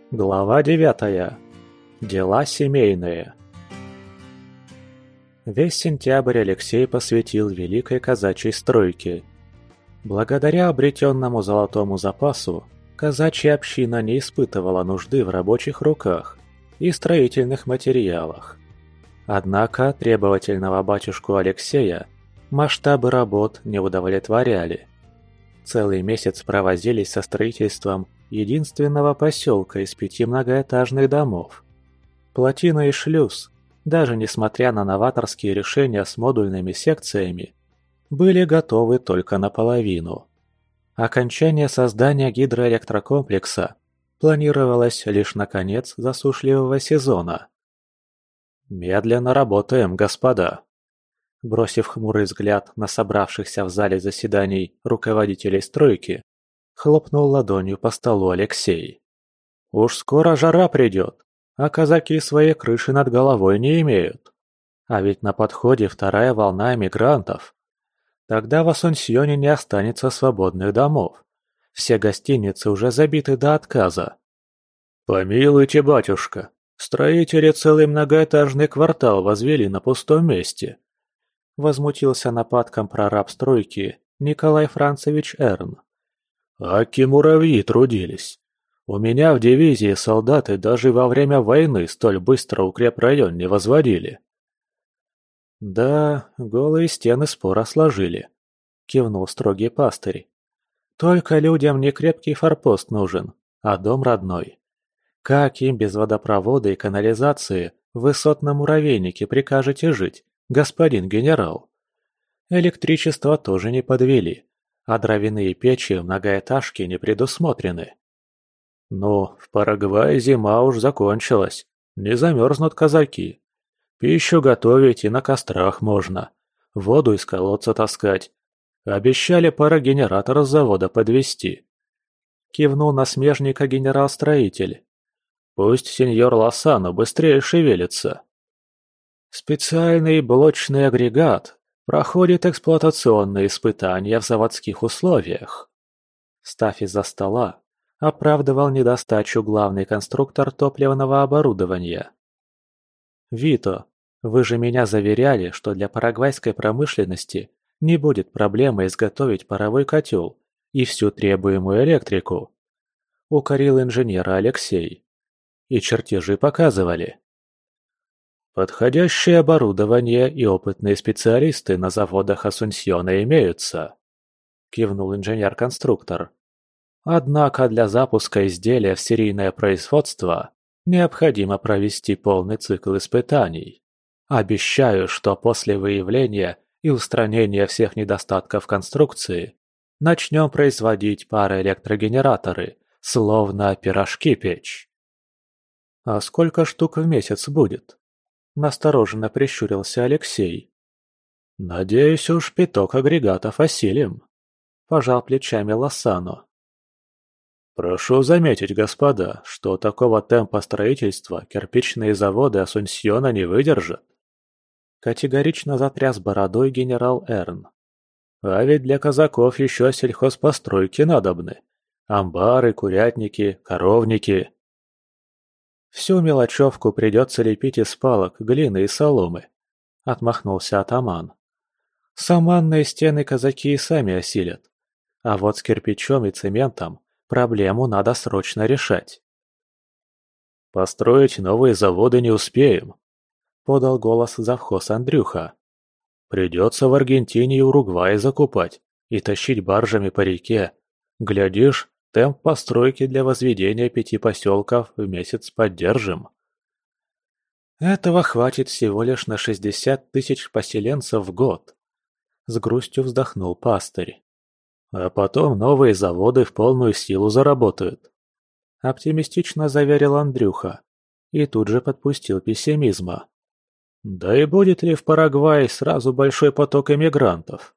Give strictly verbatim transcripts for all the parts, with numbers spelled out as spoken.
Глава девятая. Дела семейные. Весь сентябрь Алексей посвятил великой казачьей стройке. Благодаря обретенному золотому запасу, казачья община не испытывала нужды в рабочих руках и строительных материалах. Однако требовательного батюшку Алексея масштабы работ не удовлетворяли. Целый месяц провозились со строительством единственного поселка из пяти многоэтажных домов. Плотина и шлюз, даже несмотря на новаторские решения с модульными секциями, были готовы только наполовину. Окончание создания гидроэлектрокомплекса планировалось лишь на конец засушливого сезона. «Медленно работаем, господа», бросив хмурый взгляд на собравшихся в зале заседаний руководителей стройки, хлопнул ладонью по столу Алексей. «Уж скоро жара придет, а казаки своей крыши над головой не имеют. А ведь на подходе вторая волна эмигрантов. Тогда в Асунсьоне не останется свободных домов. Все гостиницы уже забиты до отказа». «Помилуйте, батюшка, строители целый многоэтажный квартал возвели на пустом месте», возмутился нападком прораб стройки Николай Францевич Эрн. «Аки муравьи трудились. У меня в дивизии солдаты даже во время войны столь быстро укрепрайон не возводили». «Да, голые стены споро сложили», — кивнул строгий пастырь. «Только людям не крепкий форпост нужен, а дом родной. Как им без водопровода и канализации в высотном муравейнике прикажете жить, господин генерал? Электричество тоже не подвели, а дровяные печи в многоэтажке не предусмотрены». «Ну, в Парагвае зима уж закончилась, не замерзнут казаки. Пищу готовить и на кострах можно, воду из колодца таскать. Обещали парогенератор с завода подвезти», — кивнул на смежника генерал-строитель. «Пусть сеньор Лосано быстрее шевелится». «Специальный блочный агрегат проходит эксплуатационные испытания в заводских условиях», — встав из-за стола, оправдывал недостачу главный конструктор топливного оборудования. «Вито, вы же меня заверяли, что для парагвайской промышленности не будет проблемы изготовить паровой котел и всю требуемую электрику», — укорил инженера Алексей. «И чертежи показывали». «Подходящее оборудование и опытные специалисты на заводах Асунсьона имеются», — кивнул инженер-конструктор. «Однако для запуска изделия в серийное производство необходимо провести полный цикл испытаний. Обещаю, что после выявления и устранения всех недостатков конструкции начнем производить пароэлектрогенераторы, словно пирожки печь». «А сколько штук в месяц будет?» – настороженно прищурился Алексей. «Надеюсь, уж пяток агрегатов осилим», – пожал плечами Лосано. «Прошу заметить, господа, что такого темпа строительства кирпичные заводы Асунсьона не выдержат», – категорично затряс бородой генерал Эрн. «А ведь для казаков еще сельхозпостройки надобны. Амбары, курятники, коровники». «Всю мелочевку придется лепить из палок, глины и соломы», — отмахнулся атаман. «Саманные стены казаки и сами осилят. А вот с кирпичом и цементом проблему надо срочно решать». «Построить новые заводы не успеем», — подал голос завхоз Андрюха. «Придется в Аргентине и Уругвае закупать и тащить баржами по реке. Глядишь, темп постройки для возведения пяти поселков в месяц поддержим». «Этого хватит всего лишь на шестьдесят тысяч поселенцев в год», — с грустью вздохнул пастырь. «А потом новые заводы в полную силу заработают», — оптимистично заверил Андрюха и тут же подпустил пессимизма. «Да и будет ли в Парагвае сразу большой поток эмигрантов?»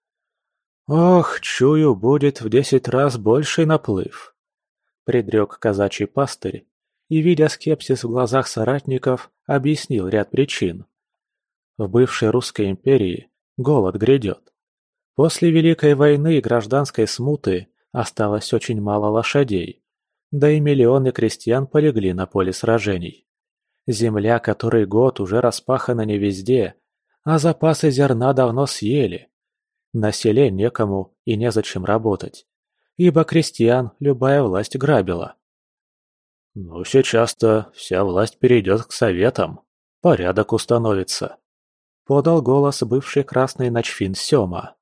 «Ох, чую, будет в десять раз больший наплыв», — предрек казачий пастырь и, видя скепсис в глазах соратников, объяснил ряд причин. В бывшей Русской империи голод грядет. После Великой войны и гражданской смуты осталось очень мало лошадей, Да и миллионы крестьян полегли на поле сражений. Земля, который год уже распахана не везде, а запасы зерна давно съели. На селе некому и незачем работать, ибо крестьян любая власть грабила. «Ну, сейчас-то вся власть перейдет к советам, порядок установится», — подал голос бывший красный начфин Сёма.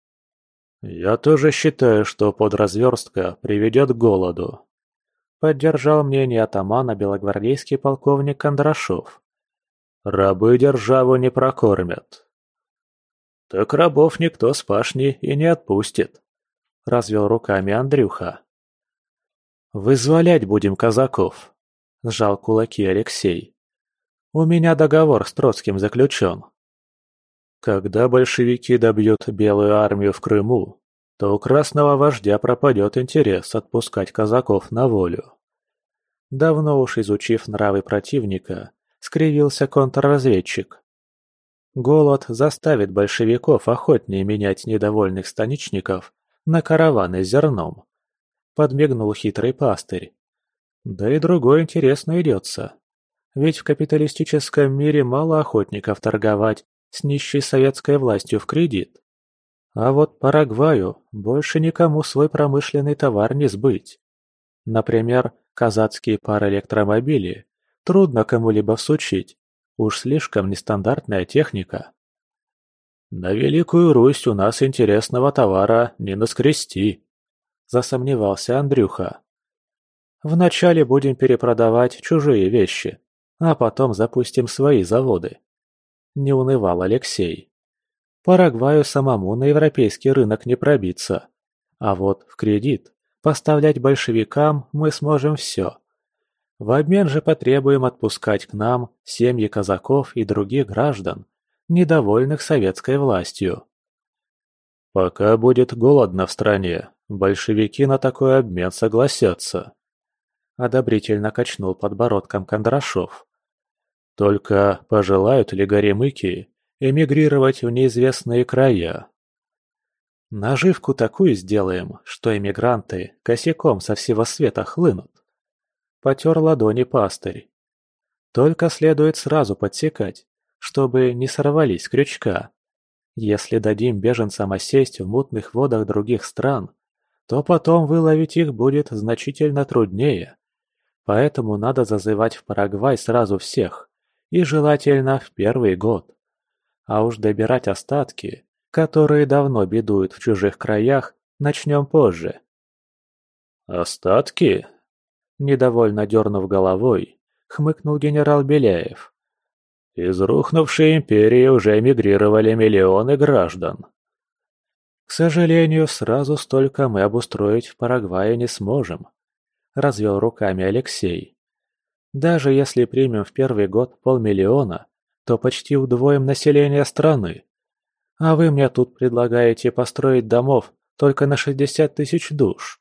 «Я тоже считаю, что подразверстка приведет к голоду», — поддержал мнение атамана белогвардейский полковник Кондрашов. «Рабы державу не прокормят». «Так рабов никто с пашни и не отпустит», — развел руками Андрюха. «Вызволять будем казаков», — сжал кулаки Алексей. «У меня договор с Троцким заключен. Когда большевики добьют Белую армию в Крыму, то у красного вождя пропадет интерес отпускать казаков на волю». Давно уж изучив нравы противника, скривился контрразведчик. Голод заставит большевиков охотнее менять недовольных станичников на караваны с зерном. Подмигнул хитрый пастырь. Да и другой интерес найдется. Ведь в капиталистическом мире мало охотников торговать с нищей советской властью в кредит. А вот Парагваю больше никому свой промышленный товар не сбыть. Например, казацкие пароэлектромобили трудно кому-либо всучить, уж слишком нестандартная техника. «На Великую Русь у нас интересного товара не наскрести», — засомневался Андрюха. «Вначале будем перепродавать чужие вещи, а потом запустим свои заводы», — не унывал Алексей. «Парагваю самому на европейский рынок не пробиться, а вот в кредит поставлять большевикам мы сможем все. В обмен же потребуем отпускать к нам семьи казаков и других граждан, недовольных советской властью». «Пока будет голодно в стране, большевики на такой обмен согласятся», — одобрительно качнул подбородком Кондрашов. «Только пожелают ли горемыки эмигрировать в неизвестные края?» «Наживку такую сделаем, что эмигранты косяком со всего света хлынут», — потер ладони пастырь. «Только следует сразу подсекать, чтобы не сорвались с крючка. Если дадим беженцам осесть в мутных водах других стран, то потом выловить их будет значительно труднее. Поэтому надо зазывать в Парагвай сразу всех, и желательно в первый год. А уж добирать остатки, которые давно бедуют в чужих краях, начнем позже». «Остатки?» Недовольно дернув головой, хмыкнул генерал Беляев. «Из рухнувшей империи уже эмигрировали миллионы граждан». «К сожалению, сразу столько мы обустроить в Парагвае не сможем», — развел руками Алексей. «Даже если примем в первый год полмиллиона, то почти удвоим население страны. А вы мне тут предлагаете построить домов только на шестьдесят тысяч душ».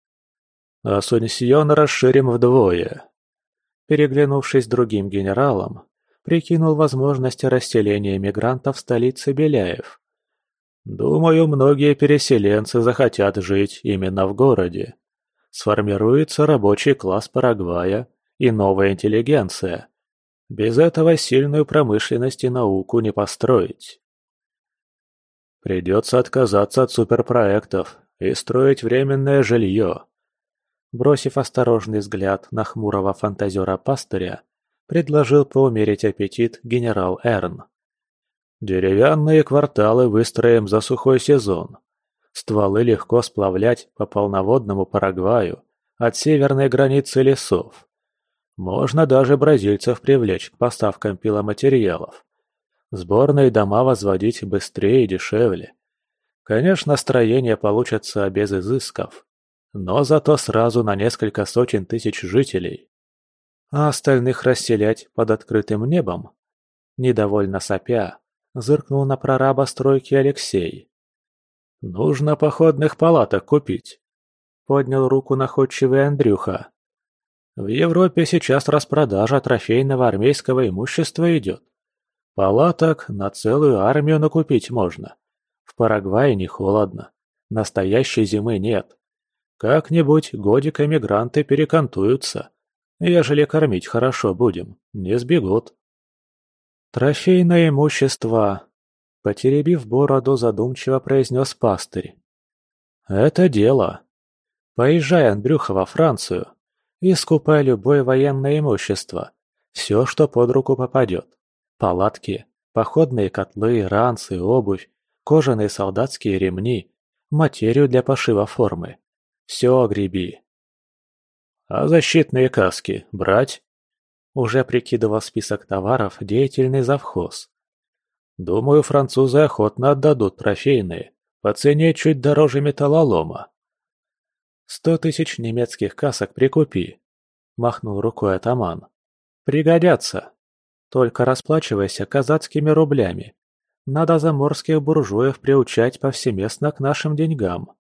«Асунсьон расширим вдвое», — переглянувшись с другим генералом, прикинул возможности расселения мигрантов в столице Беляев. «Думаю, многие переселенцы захотят жить именно в городе. Сформируется рабочий класс Парагвая и новая интеллигенция. Без этого сильную промышленность и науку не построить». «Придется отказаться от суперпроектов и строить временное жилье», — бросив осторожный взгляд на хмурого фантазера-пастыря, предложил поумерить аппетит генерал Эрн. «Деревянные кварталы выстроим за сухой сезон. Стволы легко сплавлять по полноводному Парагваю от северной границы лесов. Можно даже бразильцев привлечь к поставкам пиломатериалов. Сборные дома возводить быстрее и дешевле. Конечно, строения получатся без изысков, но зато сразу на несколько сотен тысяч жителей. А остальных расселять под открытым небом?» Недовольно сопя, зыркнул на прораба стройки Алексей. «Нужно походных палаток купить», — поднял руку находчивый Андрюха. «В Европе сейчас распродажа трофейного армейского имущества идет. Палаток на целую армию накупить можно. В Парагвае не холодно, настоящей зимы нет. Как-нибудь годик эмигранты перекантуются. Ежели кормить хорошо будем, не сбегут. Трофейное имущество, потеребив бороду, задумчиво произнес пастырь. Это дело. Поезжай, Андрюха, во Францию и скупай любое военное имущество, все, что под руку попадет. Палатки, походные котлы, ранцы, обувь, кожаные солдатские ремни, материю для пошива формы. Все греби. А защитные каски брать? Уже прикидывал список товаров деятельный завхоз. Думаю, французы охотно отдадут трофейные, по цене чуть дороже металлолома. Сто тысяч немецких касок прикупи, махнул рукой атаман. Пригодятся. Только расплачивайся казацкими рублями. Надо заморских буржуев приучать повсеместно к нашим деньгам.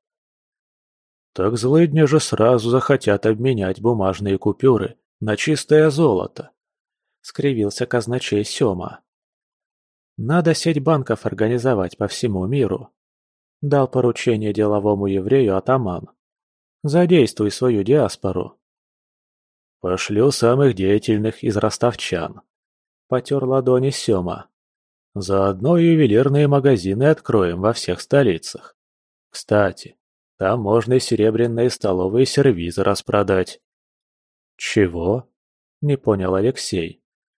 Так злыдни же сразу захотят обменять бумажные купюры на чистое золото, скривился казначей Сёма. Надо сеть банков организовать по всему миру, дал поручение деловому еврею атаман. Задействуй свою диаспору. Пошлю самых деятельных из ростовчан, потер ладони Сёма. Заодно ювелирные магазины откроем во всех столицах. Кстати, там можно и серебряные столовые сервизы распродать. Чего? Не понял Алексей.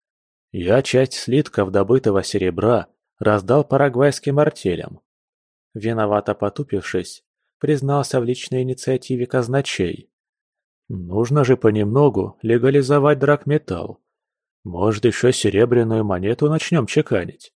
Я часть слитков добытого серебра раздал парагвайским артелям. Виновато потупившись, признался в личной инициативе казначей. Нужно же понемногу легализовать драгметалл. Может, еще серебряную монету начнем чеканить?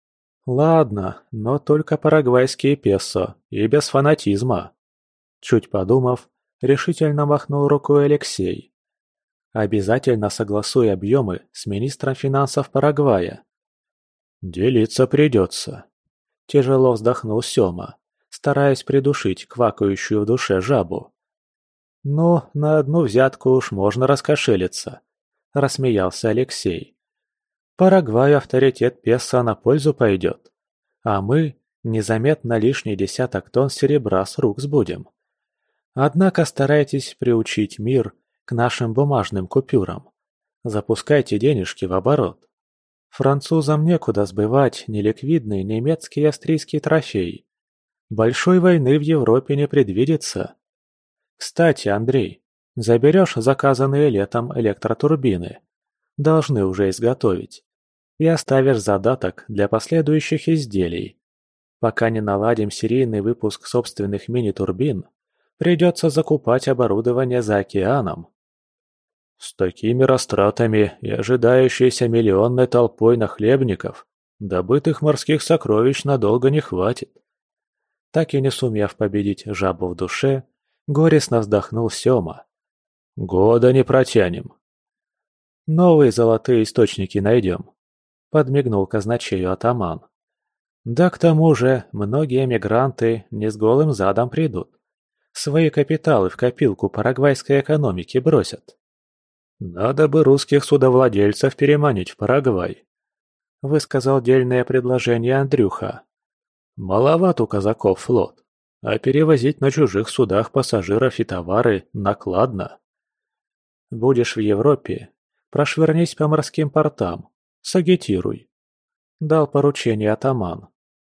Ладно, но только парагвайские песо и без фанатизма. Чуть подумав, решительно махнул рукой Алексей. Обязательно согласуй объемы с министром финансов Парагвая. Делиться придется. Тяжело вздохнул Сёма, стараясь придушить квакающую в душе жабу. «Ну, на одну взятку уж можно раскошелиться», – рассмеялся Алексей. «Парагваю авторитет песо на пользу пойдет, а мы незаметно лишний десяток тонн серебра с рук сбудем. Однако старайтесь приучить мир к нашим бумажным купюрам. Запускайте денежки в оборот. Французам некуда сбывать неликвидный немецкий и австрийский трофей. Большой войны в Европе не предвидится. Кстати, Андрей, заберешь заказанные летом электротурбины. Должны уже изготовить. И оставишь задаток для последующих изделий. Пока не наладим серийный выпуск собственных мини-турбин, придется закупать оборудование за океаном. С такими растратами и ожидающейся миллионной толпой нахлебников добытых морских сокровищ надолго не хватит. Так и не сумев победить жабу в душе, горестно вздохнул Сёма. Года не протянем. Новые золотые источники найдем, подмигнул казначею атаман. Да к тому же многие эмигранты не с голым задом придут. Свои капиталы в копилку парагвайской экономики бросят. Надо бы русских судовладельцев переманить в Парагвай, высказал дельное предложение Андрюха. Маловат у казаков флот, а перевозить на чужих судах пассажиров и товары накладно. Будешь в Европе, прошвырнись по морским портам, сагитируй, дал поручение атаман.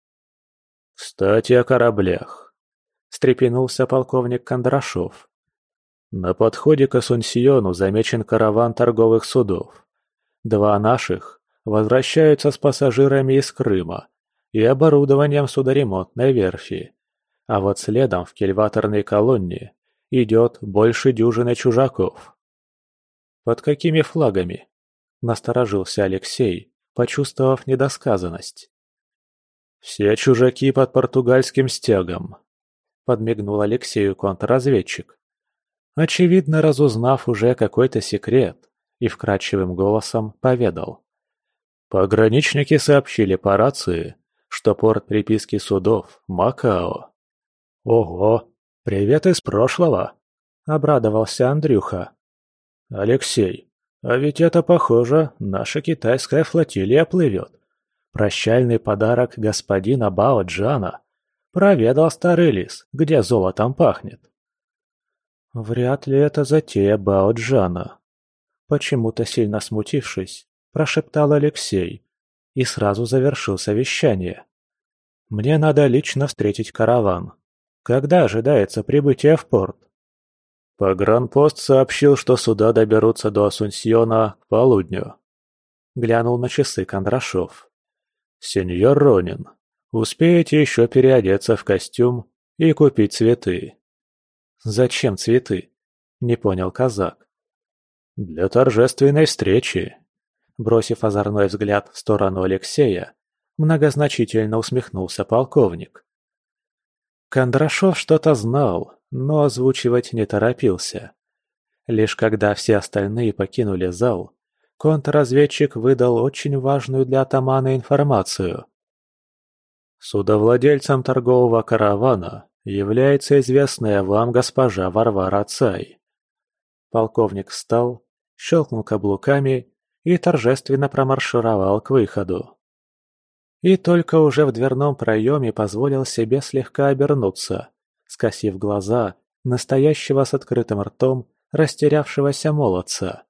Кстати, о кораблях, встрепенулся полковник Кондрашов. На подходе к Асунсьону замечен караван торговых судов. Два наших возвращаются с пассажирами из Крыма и оборудованием судоремонтной верфи, а вот следом в кильваторной колонне идет больше дюжины чужаков. «Под какими флагами?» – насторожился Алексей, почувствовав недосказанность. «Все чужаки под португальским стягом», – подмигнул Алексею контрразведчик. Очевидно, разузнав уже какой-то секрет, и вкрадчивым голосом поведал. Пограничники сообщили по рации, что порт приписки судов – Макао. «Ого! Привет из прошлого!» – обрадовался Андрюха. «Алексей, а ведь это, похоже, наша китайская флотилия плывет. Прощальный подарок господина Бао Джана. Проведал старый лис, где золотом пахнет». Вряд ли это затея Бао-Джана. Почему-то сильно смутившись, прошептал Алексей и сразу завершил совещание. Мне надо лично встретить караван. Когда ожидается прибытие в порт? Погранпост сообщил, что суда доберутся до Асунсьона к полудню. Глянул на часы Кондрашов. Сеньор Ронин, успеете еще переодеться в костюм и купить цветы. Зачем цветы? Не понял казак. Для торжественной встречи. Бросив озорной взгляд в сторону Алексея, многозначительно усмехнулся полковник. Кондрашов что-то знал, но озвучивать не торопился. Лишь когда все остальные покинули зал, контрразведчик выдал очень важную для атамана информацию. Судовладельцем торгового каравана является известная вам госпожа Варвара Цай. Полковник встал, щелкнул каблуками и торжественно промаршировал к выходу. И только уже в дверном проеме позволил себе слегка обернуться, скосив глаза настоящего с открытым ртом растерявшегося молодца.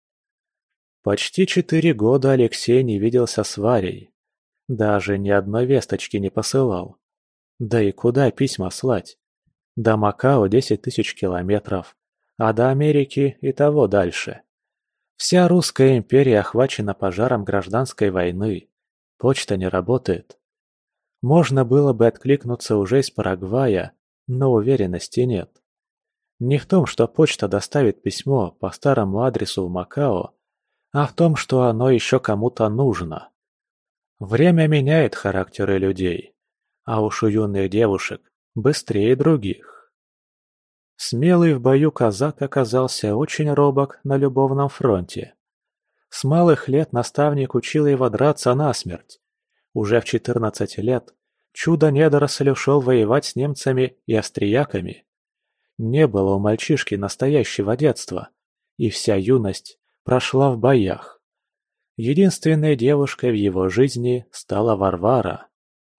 Почти четыре года Алексей не виделся с Варей. Даже ни одной весточки не посылал. Да и куда письма слать? До Макао десять тысяч километров, а до Америки и того дальше. Вся русская империя охвачена пожаром гражданской войны. Почта не работает. Можно было бы откликнуться уже из Парагвая, но уверенности нет. Не в том, что почта доставит письмо по старому адресу в Макао, а в том, что оно еще кому-то нужно. Время меняет характеры людей, а уж у юных девушек быстрее других. Смелый в бою казак оказался очень робок на любовном фронте. С малых лет наставник учил его драться насмерть. Уже в четырнадцать лет чудо-недоросль ушел воевать с немцами и австрияками. Не было у мальчишки настоящего детства, и вся юность прошла в боях. Единственной девушкой в его жизни стала Варвара.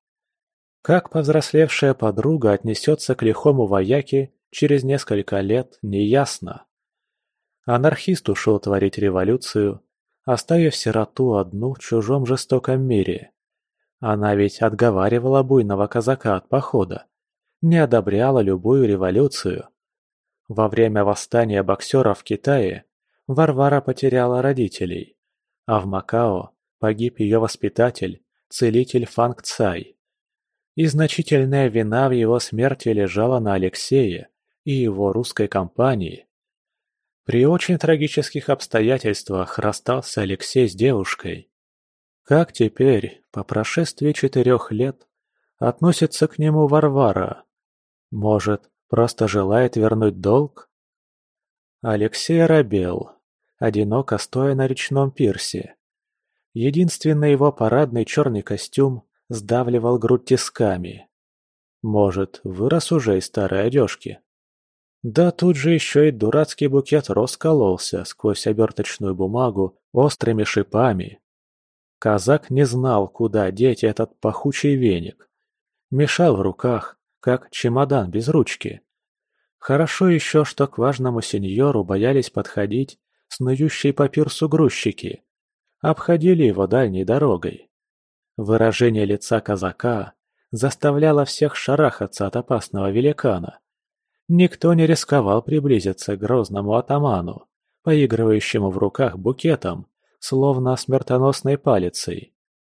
Как повзрослевшая подруга отнесется к лихому вояке через несколько лет, неясно. Анархист ушел творить революцию, оставив сироту одну в чужом жестоком мире. Она ведь отговаривала буйного казака от похода, не одобряла любую революцию. Во время восстания боксеров в Китае Варвара потеряла родителей, а в Макао погиб ее воспитатель, целитель Фанг Цай. И значительная вина в его смерти лежала на Алексее и его русской компании. При очень трагических обстоятельствах расстался Алексей с девушкой. Как теперь, по прошествии четырех лет, относится к нему Варвара? Может, просто желает вернуть долг? Алексей робел, одиноко стоя на речном пирсе. Единственный его парадный черный костюм сдавливал грудь тисками. Может, вырос уже из старой одежки? Да тут же еще и дурацкий букет роз кололся сквозь оберточную бумагу острыми шипами. Казак не знал, куда деть этот пахучий веник. Мешал в руках, как чемодан без ручки. Хорошо еще, что к важному сеньору боялись подходить снующие по пирсу грузчики. Обходили его дальней дорогой. Выражение лица казака заставляло всех шарахаться от опасного великана. Никто не рисковал приблизиться к грозному атаману, поигрывающему в руках букетом, словно смертоносной палицей.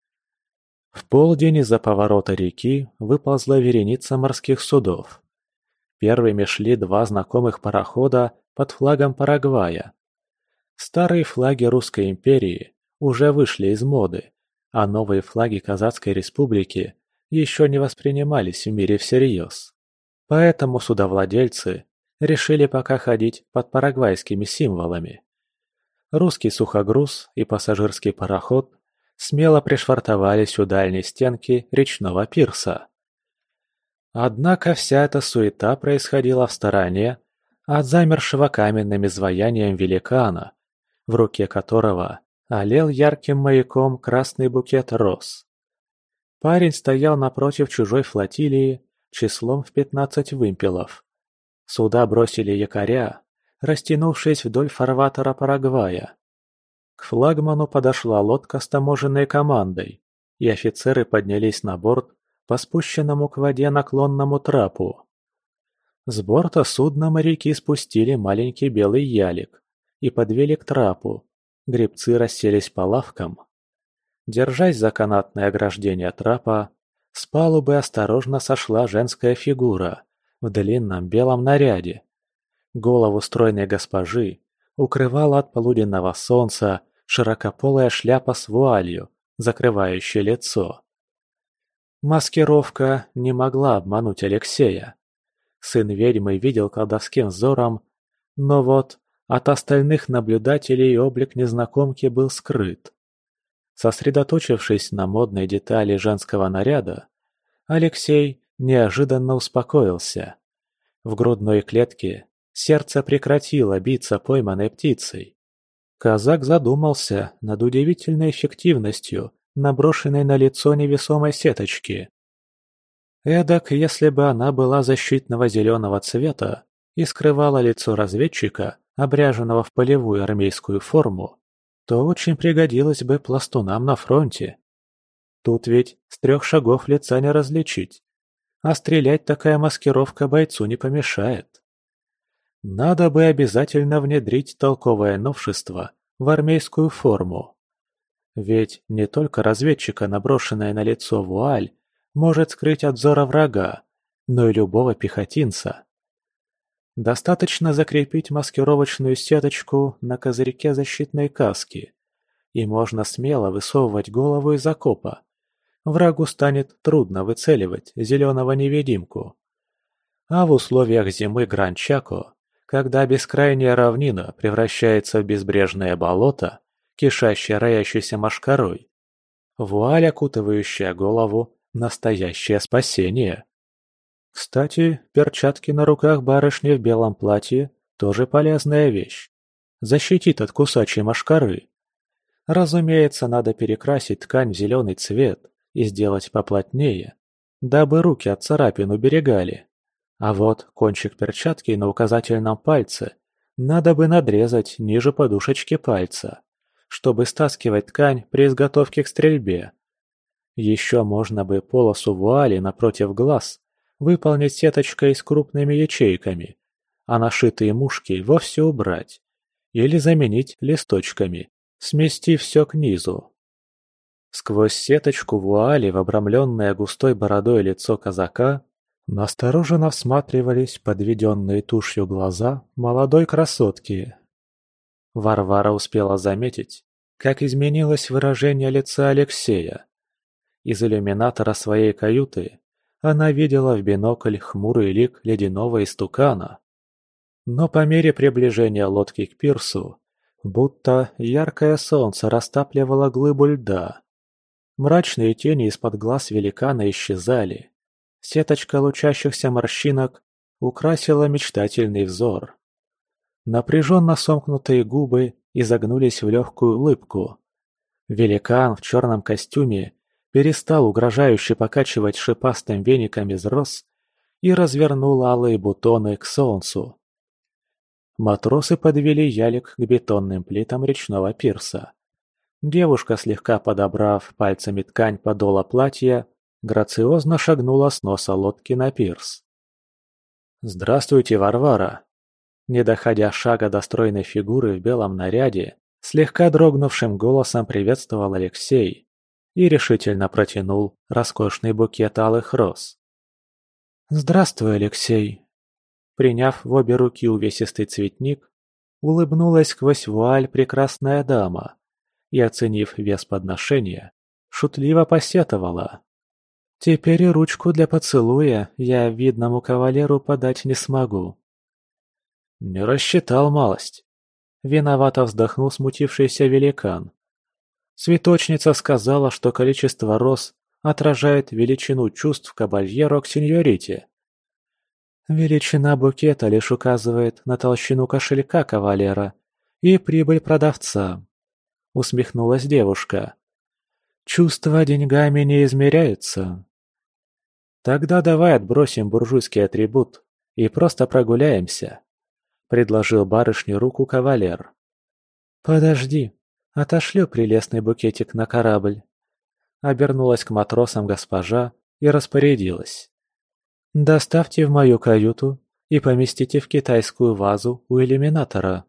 В полдень из-за поворота реки выползла вереница морских судов. Первыми шли два знакомых парохода под флагом Парагвая. Старые флаги Русской империи уже вышли из моды, а новые флаги Казацкой республики еще не воспринимались в мире всерьез. Поэтому судовладельцы решили пока ходить под парагвайскими символами. Русский сухогруз и пассажирский пароход смело пришвартовались у дальней стенки речного пирса. Однако вся эта суета происходила в стороне от замершего каменным изваянием великана, в руке которого олел ярким маяком красный букет роз. Парень стоял напротив чужой флотилии числом в пятнадцать вымпелов. Суда бросили якоря, растянувшись вдоль фарватера Парагвая. К флагману подошла лодка с таможенной командой, и офицеры поднялись на борт по спущенному к воде наклонному трапу. С борта судна моряки спустили маленький белый ялик и подвели к трапу. Гребцы расселись по лавкам. Держась за канатное ограждение трапа, с палубы осторожно сошла женская фигура в длинном белом наряде. Голову стройной госпожи укрывала от полуденного солнца широкополая шляпа с вуалью, закрывающей лицо. Маскировка не могла обмануть Алексея. Сын ведьмы видел колдовским взором, но вот от остальных наблюдателей облик незнакомки был скрыт. Сосредоточившись на модной детали женского наряда, Алексей неожиданно успокоился. В грудной клетке сердце прекратило биться пойманной птицей. Казак задумался над удивительной эффективностью наброшенной на лицо невесомой сеточки. Эдак, если бы она была защитного зеленого цвета и скрывала лицо разведчика, обряженного в полевую армейскую форму, то очень пригодилась бы пластунам на фронте. Тут ведь с трех шагов лица не различить, а стрелять такая маскировка бойцу не помешает. Надо бы обязательно внедрить толковое новшество в армейскую форму. Ведь не только разведчика наброшенная на лицо вуаль может скрыть от взора врага, но и любого пехотинца. Достаточно закрепить маскировочную сеточку на козырьке защитной каски, и можно смело высовывать голову из окопа. Врагу станет трудно выцеливать зеленого невидимку. А в условиях зимы Гран-Чако, когда бескрайняя равнина превращается в безбрежное болото, кишащее роящейся мошкарой, вуаль, окутывающая голову, настоящее спасение. Кстати, перчатки на руках барышни в белом платье тоже полезная вещь. Защитит от кусачей мошкары. Разумеется, надо перекрасить ткань в зеленый цвет и сделать поплотнее, дабы руки от царапин уберегали. А вот кончик перчатки на указательном пальце надо бы надрезать ниже подушечки пальца, чтобы стаскивать ткань при изготовке к стрельбе. Еще можно бы полосу вуали напротив глаз выполнить сеточкой с крупными ячейками, а нашитые мушки вовсе убрать. Или заменить листочками, сместив все к низу. Сквозь сеточку вуали в обрамленное густой бородой лицо казака настороженно всматривались подведенные тушью глаза молодой красотки. Варвара успела заметить, как изменилось выражение лица Алексея. Из иллюминатора своей каюты она видела в бинокль хмурый лик ледяного истукана. Но по мере приближения лодки к пирсу, будто яркое солнце растапливало глыбу льда. Мрачные тени из-под глаз великана исчезали. Сеточка лучащихся морщинок украсила мечтательный взор. Напряженно сомкнутые губы изогнулись в легкую улыбку. Великан в черном костюме перестал угрожающе покачивать шипастым веником из роз и развернул алые бутоны к солнцу. Матросы подвели ялик к бетонным плитам речного пирса. Девушка, слегка подобрав пальцами ткань подола платья, грациозно шагнула с носа лодки на пирс. «Здравствуйте, Варвара!» Не доходя шага до стройной фигуры в белом наряде, слегка дрогнувшим голосом приветствовал Алексей и решительно протянул роскошный букет алых роз. «Здравствуй, Алексей!» Приняв в обе руки увесистый цветник, улыбнулась сквозь вуаль прекрасная дама и, оценив вес подношения, шутливо посетовала. «Теперь и ручку для поцелуя я видному кавалеру подать не смогу». «Не рассчитал малость», — виновато вздохнул смутившийся великан. Цветочница сказала, что количество роз отражает величину чувств кабальеро к сеньорите. Величина букета лишь указывает на толщину кошелька кавалера и прибыль продавца. Усмехнулась девушка. Чувства деньгами не измеряются. Тогда давай отбросим буржуйский атрибут и просто прогуляемся», — предложил барышне руку кавалер. «Подожди, отошлю прелестный букетик на корабль», — обернулась к матросам госпожа и распорядилась. «Доставьте в мою каюту и поместите в китайскую вазу у иллюминатора».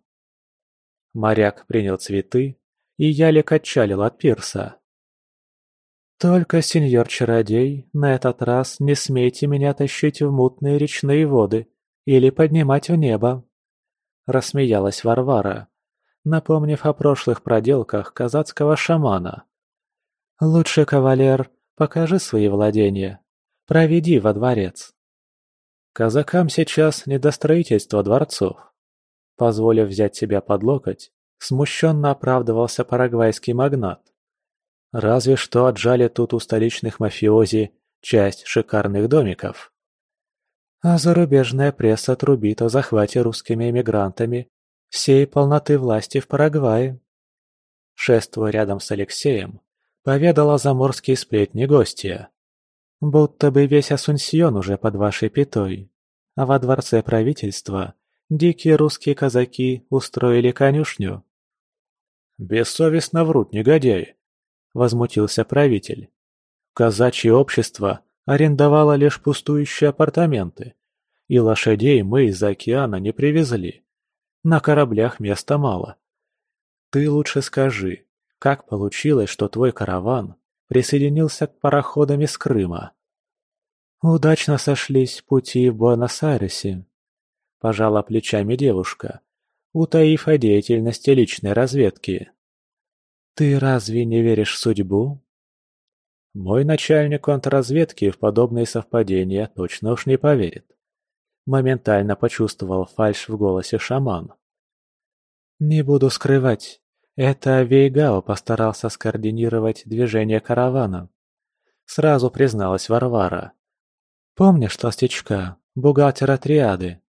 Моряк принял цветы, и ялик отчалил от пирса. «Только, сеньор-чародей, на этот раз не смейте меня тащить в мутные речные воды или поднимать в небо», — рассмеялась Варвара, напомнив о прошлых проделках казацкого шамана. «Лучше, кавалер, покажи свои владения, проведи во дворец». Казакам сейчас не до строительства дворцов. Позволив взять себя под локоть, смущенно оправдывался парагвайский магнат. Разве что отжали тут у столичных мафиози часть шикарных домиков. А зарубежная пресса трубит о захвате русскими эмигрантами всей полноты власти в Парагвае. Шествуя рядом с Алексеем, поведала заморские сплетни гостья. Будто бы весь Асунсьон уже под вашей пятой, а во дворце правительства дикие русские казаки устроили конюшню. «Бессовестно врут негодяи», — возмутился правитель. «Казачье общество арендовало лишь пустующие апартаменты, и лошадей мы из-за океана не привезли. На кораблях места мало. Ты лучше скажи, как получилось, что твой караван присоединился к пароходам из Крыма?» «Удачно сошлись пути в Буэнос-Айресе», — пожала плечами девушка, утаив о деятельности личной разведки. «Ты разве не веришь в судьбу?» «Мой начальник контрразведки в подобные совпадения точно уж не поверит», — моментально почувствовал фальшь в голосе шаман. «Не буду скрывать, это Вейгао постарался скоординировать движение каравана», — сразу призналась Варвара. «Помнишь толстячка, бухгалтера Триады?»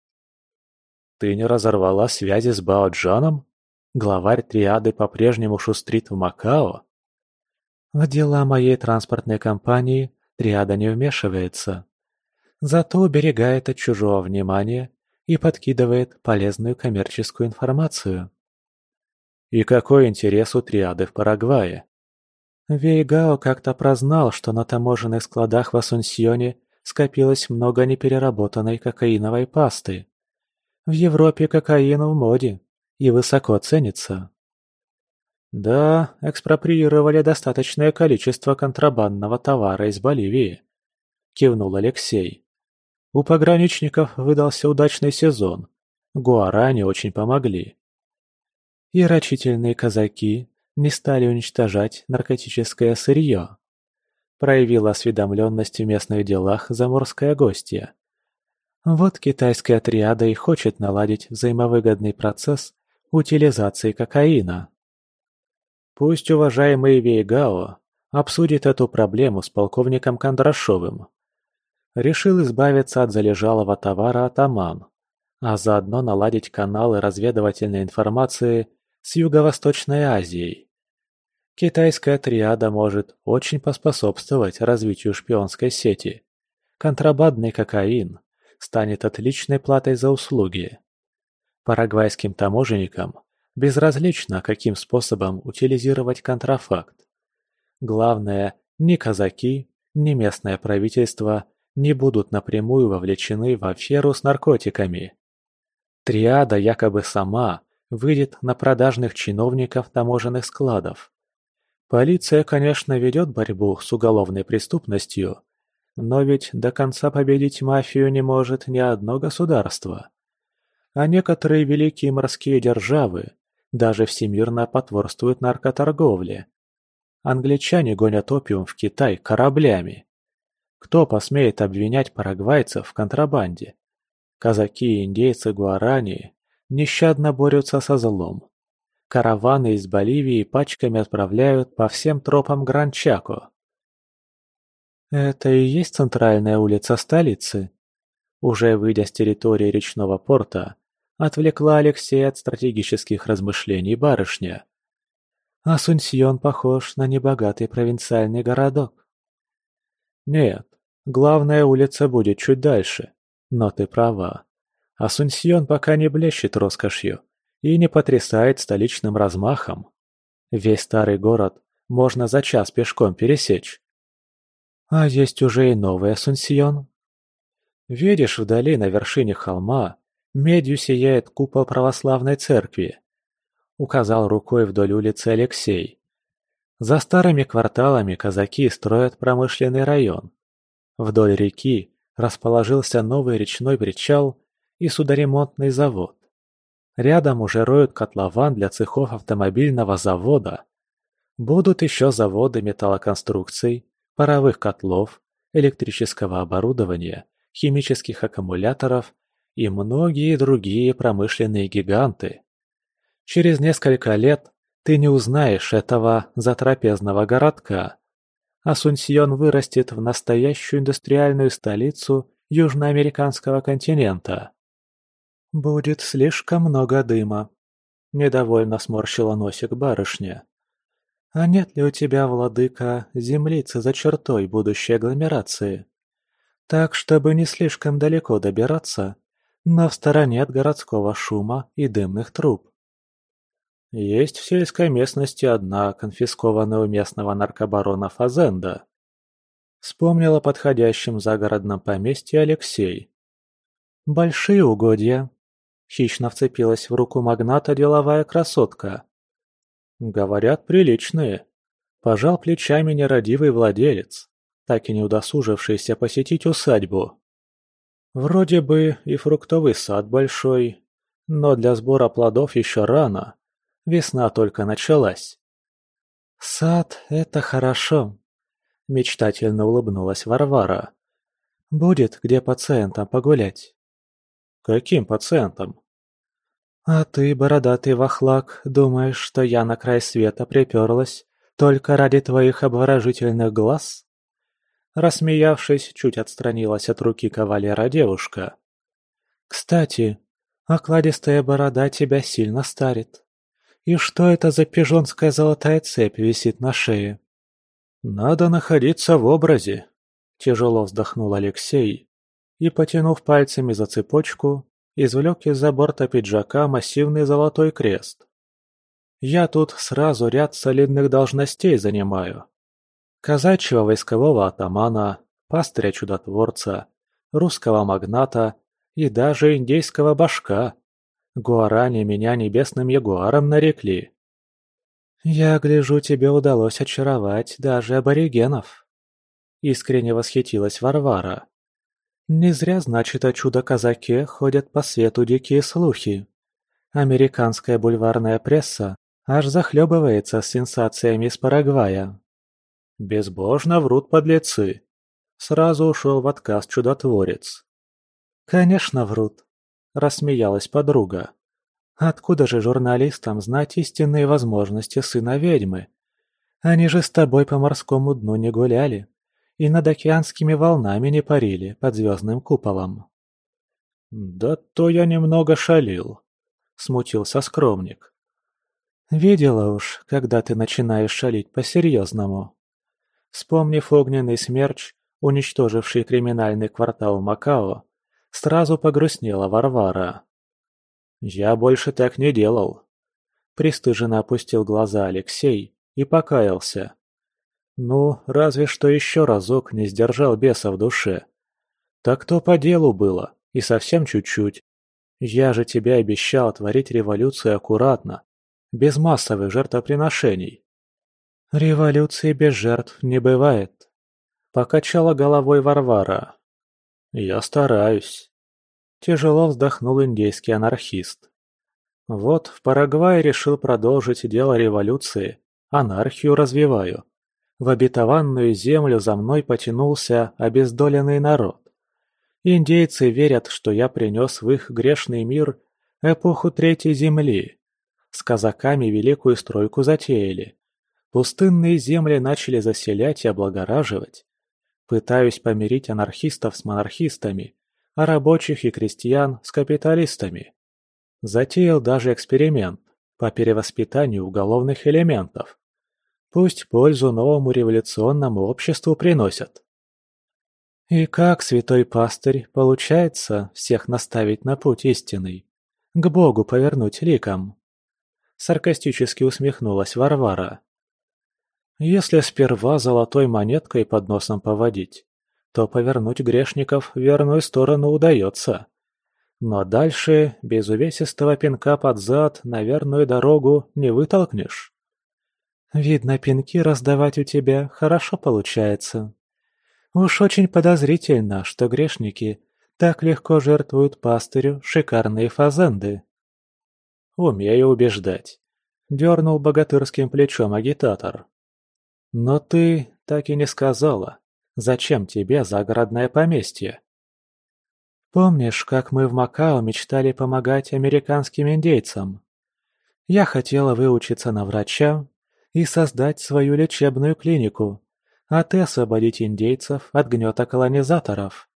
«Ты не разорвала связи с Бао-Джаном? Главарь Триады по-прежнему шустрит в Макао?» «В дела моей транспортной компании Триада не вмешивается. Зато уберегает от чужого внимания и подкидывает полезную коммерческую информацию». «И какой интерес у Триады в Парагвае?» Вейгао как-то прознал, что на таможенных складах в Асунсьоне скопилось много непереработанной кокаиновой пасты. В Европе кокаин в моде и высоко ценится. «Да, экспроприировали достаточное количество контрабандного товара из Боливии», — кивнул Алексей. «У пограничников выдался удачный сезон. Гуарани очень помогли». И рачительные казаки не стали уничтожать наркотическое сырье. Проявила осведомленность в местных делах заморская гостья. Вот китайская триада и хочет наладить взаимовыгодный процесс утилизации кокаина. Пусть уважаемый Вейгао обсудит эту проблему с полковником Кондрашовым. Решил избавиться от залежалого товара атаман, а заодно наладить каналы разведывательной информации с Юго-Восточной Азией. Китайская триада может очень поспособствовать развитию шпионской сети. Контрабандный кокаин станет отличной платой за услуги. Парагвайским таможенникам безразлично, каким способом утилизировать контрафакт. Главное, ни казаки, ни местное правительство не будут напрямую вовлечены в аферу с наркотиками. Триада якобы сама выйдет на продажных чиновников таможенных складов. Полиция, конечно, ведет борьбу с уголовной преступностью, но ведь до конца победить мафию не может ни одно государство. А некоторые великие морские державы даже всемирно потворствуют наркоторговле. Англичане гонят опиум в Китай кораблями. Кто посмеет обвинять парагвайцев в контрабанде? Казаки, индейцы, гуарани нещадно борются со злом. Караваны из Боливии пачками отправляют по всем тропам Гран-Чако. «Это и есть центральная улица столицы?» Уже выйдя с территории речного порта, отвлекла Алексея от стратегических размышлений барышня. «Асунсьон похож на небогатый провинциальный городок». «Нет, главная улица будет чуть дальше», Но ты права. Асунсьон пока не блещет роскошью и не потрясает столичным размахом. Весь старый город можно за час пешком пересечь. А есть уже и новый Асунсьон. Видишь, вдали на вершине холма медью сияет купол православной церкви. Указал рукой вдоль улицы Алексей. За старыми кварталами казаки строят промышленный район. Вдоль реки расположился новый речной причал и судоремонтный завод. Рядом уже роют котлован для цехов автомобильного завода. Будут еще заводы металлоконструкций, паровых котлов, электрического оборудования, химических аккумуляторов и многие другие промышленные гиганты. Через несколько лет ты не узнаешь этого затрапезного городка. Асунсьон вырастет в настоящую индустриальную столицу южноамериканского континента. «Будет слишком много дыма», — недовольно сморщила носик барышня. «А нет ли у тебя, владыка, землицы за чертой будущей агломерации? Так, чтобы не слишком далеко добираться, но в стороне от городского шума и дымных труб». Есть в сельской местности одна, конфискованная у местного наркобарона Фазенда. Вспомнил о подходящем загородном поместье Алексей. «Большие угодья», — хищно вцепилась в руку магната деловая красотка. «Говорят, приличные», — пожал плечами нерадивый владелец, так и не удосужившийся посетить усадьбу. «Вроде бы и фруктовый сад большой, но для сбора плодов еще рано. Весна только началась». «Сад — это хорошо», — мечтательно улыбнулась Варвара. «Будет где пациентам погулять». «Каким пациентам?» «А ты, бородатый вахлак, думаешь, что я на край света приперлась только ради твоих обворожительных глаз?» Рассмеявшись, чуть отстранилась от руки кавалера девушка. «Кстати, окладистая борода тебя сильно старит. И что это за пижонская золотая цепь висит на шее?» «Надо находиться в образе», — тяжело вздохнул Алексей и, потянув пальцами за цепочку, извлек из-за борта пиджака массивный золотой крест. «Я тут сразу ряд солидных должностей занимаю. Казачьего войскового атамана, пастыря-чудотворца, русского магната и даже индейского башка. Гуарани меня небесным ягуаром нарекли». «Я гляжу, тебе удалось очаровать даже аборигенов», — искренне восхитилась Варвара. «Не зря, значит, о чудо-казаке ходят по свету дикие слухи. Американская бульварная пресса аж захлебывается с сенсациями из Парагвая». «Безбожно врут подлецы», — сразу ушел в отказ чудотворец. «Конечно врут», — рассмеялась подруга. «Откуда же журналистам знать истинные возможности сына ведьмы? Они же с тобой по морскому дну не гуляли и над океанскими волнами не парили под звездным куполом». «Да то я немного шалил», — смутился скромник. «Видела уж, когда ты начинаешь шалить по-серьезному». Вспомнив огненный смерч, уничтоживший криминальный квартал Макао, сразу погрустнела Варвара. «Я больше так не делал». Пристыженно опустил глаза Алексей и покаялся. Ну, разве что еще разок не сдержал беса в душе. Так то по делу было, и совсем чуть-чуть. Я же тебе обещал творить революцию аккуратно, без массовых жертвоприношений. «Революции без жертв не бывает», — покачала головой Варвара. «Я стараюсь». Тяжело вздохнул индейский анархист. «Вот в Парагвае решил продолжить дело революции, анархию развиваю. В обетованную землю за мной потянулся обездоленный народ. Индейцы верят, что я принес в их грешный мир эпоху Третьей Земли. С казаками великую стройку затеяли. Пустынные земли начали заселять и облагораживать. Пытаюсь помирить анархистов с монархистами, а рабочих и крестьян с капиталистами. Затеял даже эксперимент по перевоспитанию уголовных элементов. Пусть пользу новому революционному обществу приносят». И как, святой пастырь, получается всех наставить на путь истинный? К Богу повернуть ликом? Саркастически усмехнулась Варвара. Если сперва золотой монеткой под носом поводить, то повернуть грешников в верную сторону удается. Но дальше без увесистого пинка под зад на верную дорогу не вытолкнешь. Видно, пинки раздавать у тебя хорошо получается. Уж очень подозрительно, что грешники так легко жертвуют пастырю шикарные фазенды. Умею убеждать. Дернул богатырским плечом агитатор. Но ты так и не сказала, зачем тебе загородное поместье? Помнишь, как мы в Макао мечтали помогать американским индейцам? Я хотела выучиться на врача и создать свою лечебную клинику, а ты освободить индейцев от гнета колонизаторов.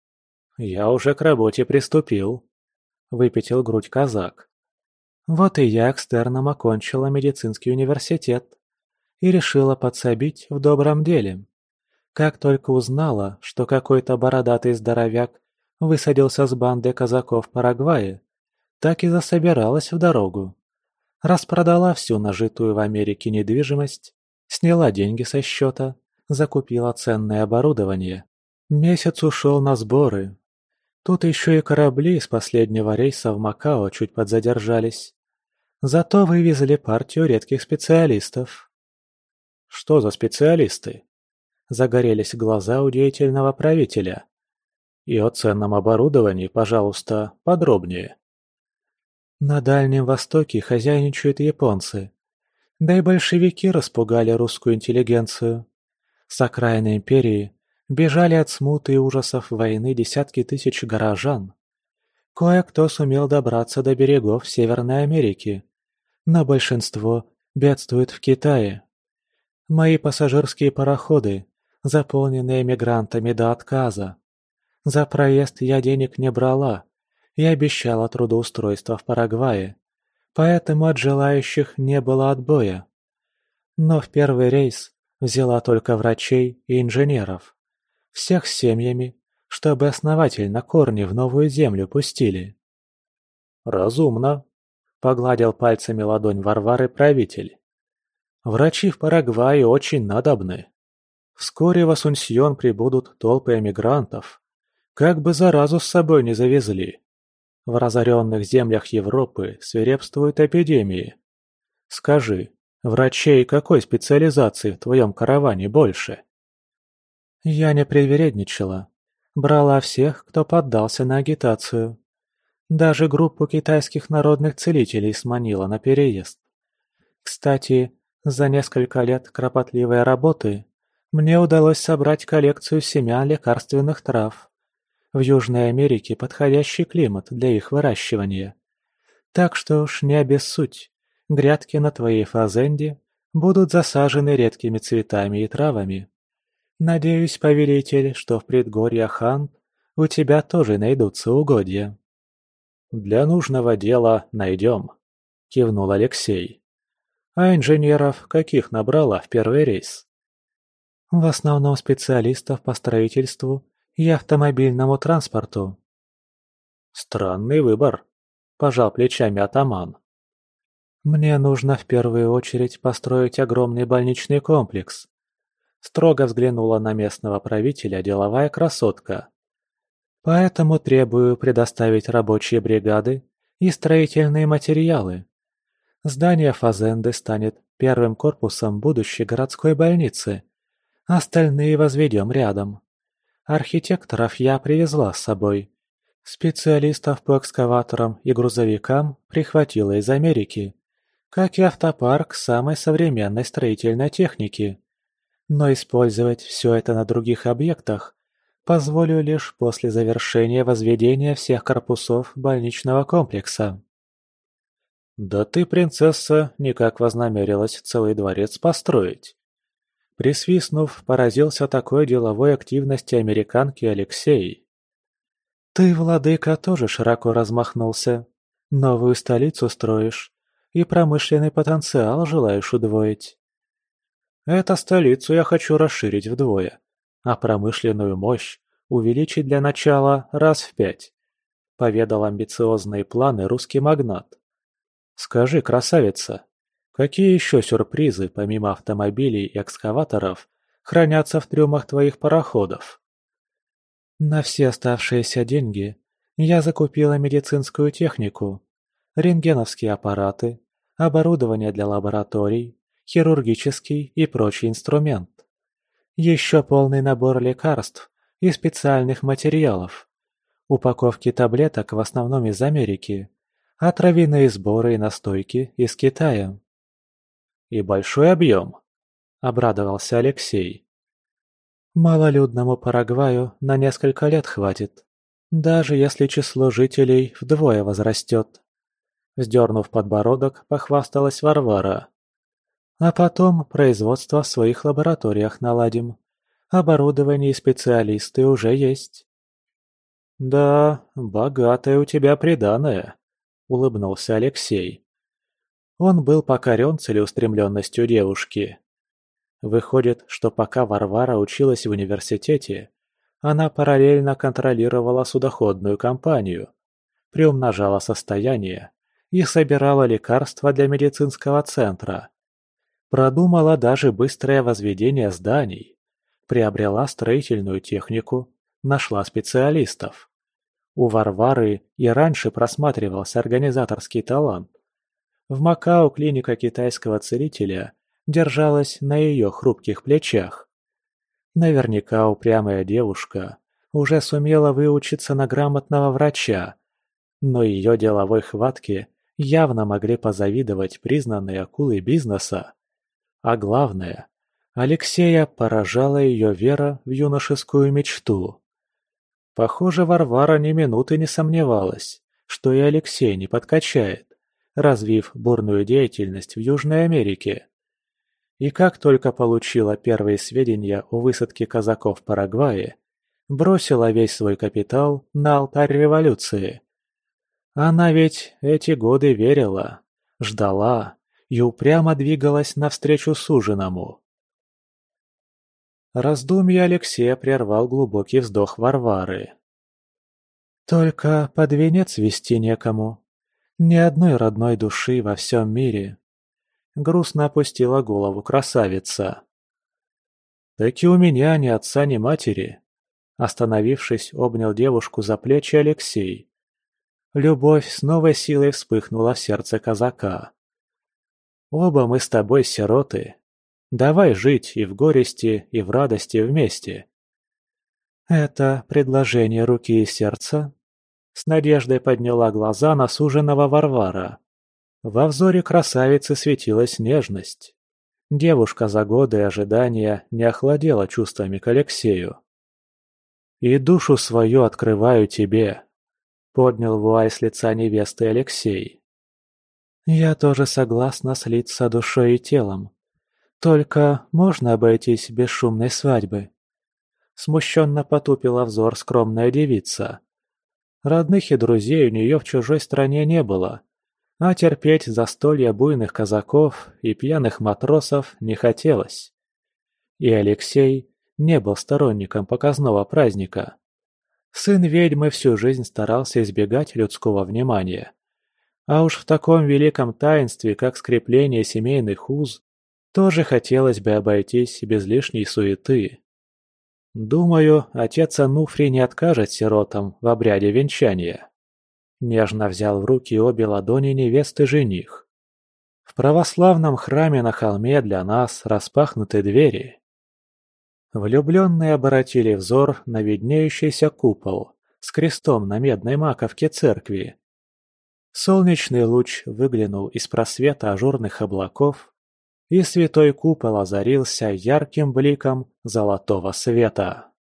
Я уже к работе приступил, выпятил грудь казак. Вот и я экстерном окончила медицинский университет и решила подсобить в добром деле. Как только узнала, что какой-то бородатый здоровяк высадился с бандой казаков в Парагвае, так и засобиралась в дорогу. Распродала всю нажитую в Америке недвижимость, сняла деньги со счета, закупила ценное оборудование. Месяц ушел на сборы. Тут еще и корабли с последнего рейса в Макао чуть подзадержались. Зато вывезли партию редких специалистов. Что за специалисты? Загорелись глаза у деятельного правителя. И о ценном оборудовании, пожалуйста, подробнее. На Дальнем Востоке хозяйничают японцы. Да и большевики распугали русскую интеллигенцию. С окраины империи бежали от смуты и ужасов войны десятки тысяч горожан. Кое-кто сумел добраться до берегов Северной Америки, но большинство бедствует в Китае. Мои пассажирские пароходы, заполненные мигрантами до отказа. За проезд я денег не брала и обещала трудоустройство в Парагвае, поэтому от желающих не было отбоя. Но в первый рейс взяла только врачей и инженеров, всех с семьями, чтобы основательно корни в новую землю пустили. «Разумно», — погладил пальцами ладонь Варвары правитель. «Врачи в Парагвае очень надобны. Вскоре в Асунсьон прибудут толпы эмигрантов. Как бы заразу с собой не завезли. В разоренных землях Европы свирепствуют эпидемии. Скажи, врачей какой специализации в твоем караване больше?» Я не привередничала. Брала всех, кто поддался на агитацию. Даже группу китайских народных целителей сманила на переезд. Кстати, за несколько лет кропотливой работы мне удалось собрать коллекцию семян лекарственных трав. В Южной Америке подходящий климат для их выращивания. Так что уж не обессудь, грядки на твоей фазенде будут засажены редкими цветами и травами. Надеюсь, повелитель, что в предгорьях Хан у тебя тоже найдутся угодья. «Для нужного дела найдем», — кивнул Алексей. «А инженеров каких набрала в первый рейс?» «В основном специалистов по строительству и автомобильному транспорту». «Странный выбор», — пожал плечами атаман. «Мне нужно в первую очередь построить огромный больничный комплекс», — строго взглянула на местного правителя деловая красотка. «Поэтому требую предоставить рабочие бригады и строительные материалы. Здание фазенды станет первым корпусом будущей городской больницы, остальные возведем рядом. Архитекторов я привезла с собой. Специалистов по экскаваторам и грузовикам прихватила из Америки, как и автопарк самой современной строительной техники. Но использовать все это на других объектах позволю лишь после завершения возведения всех корпусов больничного комплекса». «Да ты, принцесса, никак вознамерилась целый дворец построить». Присвистнув, поразился такой деловой активности американки Алексей. «Ты, владыка, тоже широко размахнулся. Новую столицу строишь и промышленный потенциал желаешь удвоить». «Эту столицу я хочу расширить вдвое, а промышленную мощь увеличить для начала раз в пять», — поведал амбициозные планы русский магнат. «Скажи, красавица, какие еще сюрпризы, помимо автомобилей и экскаваторов, хранятся в трюмах твоих пароходов?» «На все оставшиеся деньги я закупила медицинскую технику, рентгеновские аппараты, оборудование для лабораторий, хирургический и прочий инструмент. Еще полный набор лекарств и специальных материалов. Упаковки таблеток в основном из Америки, а травяные сборы и настойки из Китая». «И большой объем», — обрадовался Алексей. «Малолюдному Парагваю на несколько лет хватит, даже если число жителей вдвое возрастет», — вздернув подбородок, похвасталась Варвара. «А потом производство в своих лабораториях наладим. Оборудование и специалисты уже есть». «Да, богатое у тебя приданое», — улыбнулся Алексей. Он был покорен целеустремленностью девушки. Выходит, что пока Варвара училась в университете, она параллельно контролировала судоходную компанию, приумножала состояние и собирала лекарства для медицинского центра. Продумала даже быстрое возведение зданий, приобрела строительную технику, нашла специалистов. У Варвары и раньше просматривался организаторский талант. В Макао клиника китайского целителя держалась на ее хрупких плечах. Наверняка упрямая девушка уже сумела выучиться на грамотного врача, но ее деловой хватке явно могли позавидовать признанные акулы бизнеса. А главное, Алексея поражала ее вера в юношескую мечту. Похоже, Варвара ни минуты не сомневалась, что и Алексей не подкачает, развив бурную деятельность в Южной Америке. И как только получила первые сведения о высадке казаков в Парагвае, бросила весь свой капитал на алтарь революции. Она ведь эти годы верила, ждала и упрямо двигалась навстречу суженому. Раздумье Алексея прервал глубокий вздох Варвары. «Только под венец вести некому. Ни одной родной души во всем мире». Грустно опустила голову красавица. «Так и у меня ни отца, ни матери», — остановившись, обнял девушку за плечи Алексей. Любовь с новой силой вспыхнула в сердце казака. «Оба мы с тобой сироты. Давай жить и в горести, и в радости вместе». «Это предложение руки и сердца?» С надеждой подняла глаза на суженого Варвара. Во взоре красавицы светилась нежность. Девушка за годы ожидания не охладела чувствами к Алексею. «И душу свою открываю тебе», — поднял вуаль с лица невесты Алексей. «Я тоже согласна слиться душой и телом. Только можно обойтись без шумной свадьбы?» Смущенно потупила взор скромная девица. Родных и друзей у нее в чужой стране не было, а терпеть застолья буйных казаков и пьяных матросов не хотелось. И Алексей не был сторонником показного праздника. Сын ведьмы всю жизнь старался избегать людского внимания. А уж в таком великом таинстве, как скрепление семейных уз, тоже хотелось бы обойтись без лишней суеты. Думаю, отец Ануфрий не откажет сиротам в обряде венчания. Нежно взял в руки обе ладони невесты жених. В православном храме на холме для нас распахнуты двери. Влюбленные обратили взор на виднеющийся купол с крестом на медной маковке церкви. Солнечный луч выглянул из просвета ажурных облаков, и святой купол озарился ярким бликом золотого света.